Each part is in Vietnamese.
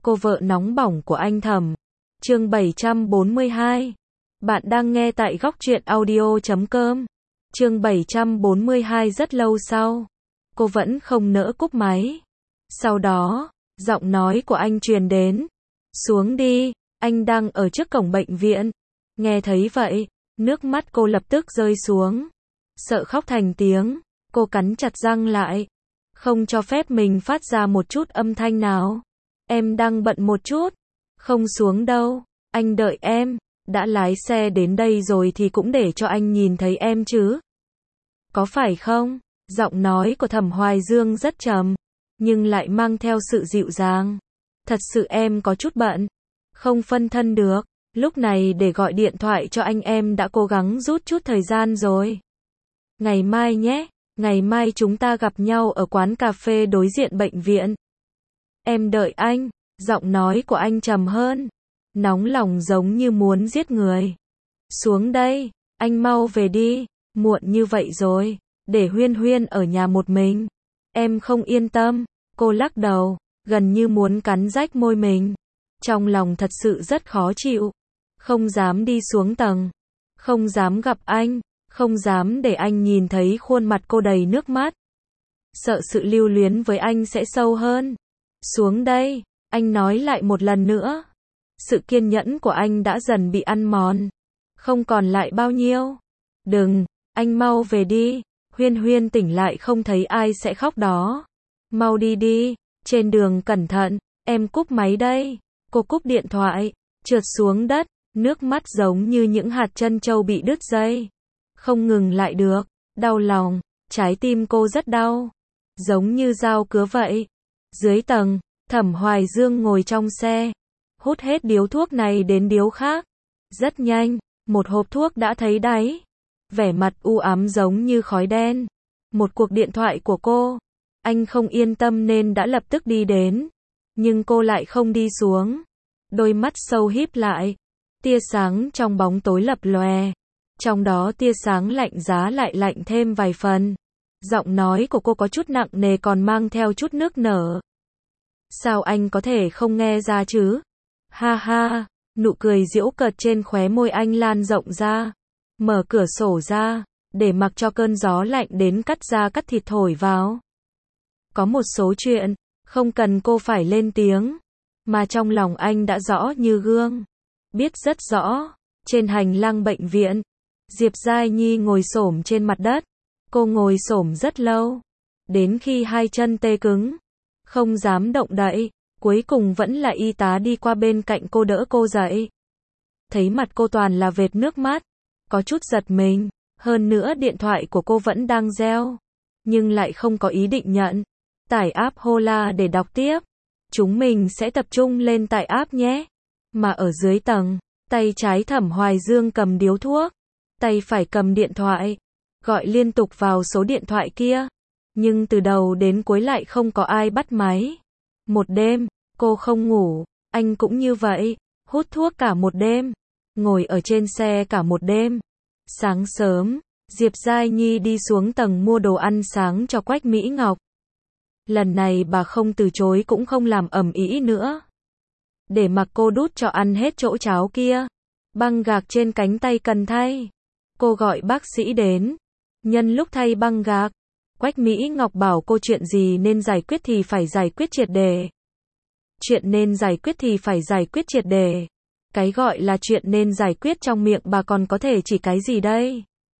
cô vợ nóng bỏng của anh Thẩm. Chương 742. Bạn đang nghe tại góc truyện audio.com. Chương 742. Rất lâu sau, cô vẫn không nỡ cúp máy. Sau đó, giọng nói của anh truyền đến. Xuống đi, anh đang ở trước cổng bệnh viện. Nghe thấy vậy, nước mắt cô lập tức rơi xuống. Sợ khóc thành tiếng, cô cắn chặt răng lại. Không cho phép mình phát ra một chút âm thanh nào. Em đang bận một chút. Không xuống đâu, anh đợi em. Đã lái xe đến đây rồi thì cũng để cho anh nhìn thấy em chứ. Có phải không? Giọng nói của Thẩm Hoài Dương rất trầm, nhưng lại mang theo sự dịu dàng. Thật sự em có chút bận, không phân thân được. Lúc này để gọi điện thoại cho anh em đã cố gắng rút chút thời gian rồi. Ngày mai nhé, ngày mai chúng ta gặp nhau ở quán cà phê đối diện bệnh viện. Em đợi anh, giọng nói của anh trầm hơn, nóng lòng giống như muốn giết người. Xuống đây, anh mau về đi, muộn như vậy rồi, để Huyên Huyên ở nhà một mình. Em không yên tâm, cô lắc đầu, gần như muốn cắn rách môi mình. Trong lòng thật sự rất khó chịu, không dám đi xuống tầng, không dám gặp anh, không dám để anh nhìn thấy khuôn mặt cô đầy nước mắt. Sợ sự lưu luyến với anh sẽ sâu hơn. Xuống đây, anh nói lại một lần nữa. Sự kiên nhẫn của anh đã dần bị ăn mòn, không còn lại bao nhiêu. Đừng, anh mau về đi. Huyên Huyên tỉnh lại không thấy ai sẽ khóc đó. Mau đi đi, trên đường cẩn thận, em cúp máy đây. Cô cúp điện thoại, trượt xuống đất, nước mắt giống như những hạt trân châu bị đứt dây. Không ngừng lại được, đau lòng, trái tim cô rất đau, giống như dao cứa vậy. Dưới tầng, Thẩm Hoài Dương ngồi trong xe, hút hết điếu thuốc này đến điếu khác. Rất nhanh, một hộp thuốc đã thấy đáy. Vẻ mặt u ám giống như khói đen. Một cuộc điện thoại của cô. Anh không yên tâm nên đã lập tức đi đến. Nhưng cô lại không đi xuống. Đôi mắt sâu híp lại. Tia sáng trong bóng tối lập lòe. Trong đó tia sáng lạnh giá lại lạnh thêm vài phần. Giọng nói của cô có chút nặng nề còn mang theo chút nước nở. Sao anh có thể không nghe ra chứ? Ha ha, nụ cười giễu cợt trên khóe môi anh lan rộng ra. Mở cửa sổ ra, để mặc cho cơn gió lạnh đến cắt da cắt thịt thổi vào. Có một số chuyện, không cần cô phải lên tiếng, mà trong lòng anh đã rõ như gương. Biết rất rõ, trên hành lang bệnh viện, Diệp Giai Nhi ngồi xổm trên mặt đất. Cô ngồi xổm rất lâu, đến khi hai chân tê cứng, không dám động đậy, cuối cùng vẫn là y tá đi qua bên cạnh cô đỡ cô dậy. Thấy mặt cô toàn là vệt nước mắt, có chút giật mình, hơn nữa điện thoại của cô vẫn đang reo, nhưng lại không có ý định nhận. Tải app Hola để đọc tiếp. Chúng mình sẽ tập trung lên tải app nhé. Mà ở dưới tầng, tay trái Thẩm Hoài Dương cầm điếu thuốc, tay phải cầm điện thoại, gọi liên tục vào số điện thoại kia. Nhưng từ đầu đến cuối lại không có ai bắt máy. Một đêm, cô không ngủ, anh cũng như vậy, hút thuốc cả một đêm, ngồi ở trên xe cả một đêm. Sáng sớm, Diệp Giai Nhi đi xuống tầng mua đồ ăn sáng cho Quách Mỹ Ngọc. Lần này bà không từ chối cũng không làm ầm ĩ nữa. Để mặc cô đút cho ăn hết chỗ cháo kia. Băng gạc trên cánh tay cần thay. Cô gọi bác sĩ đến. Nhân lúc thay băng gạc, Quách Mỹ Ngọc bảo cô chuyện gì nên giải quyết thì phải giải quyết triệt để. Chuyện nên giải quyết thì phải giải quyết triệt để. Cái gọi là chuyện nên giải quyết trong miệng bà còn có thể chỉ cái gì đây?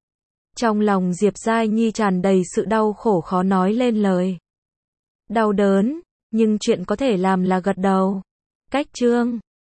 Trong lòng Diệp Giai Nhi tràn đầy sự đau khổ khó nói lên lời. Đau đớn, nhưng chuyện có thể làm là gật đầu. Cách chương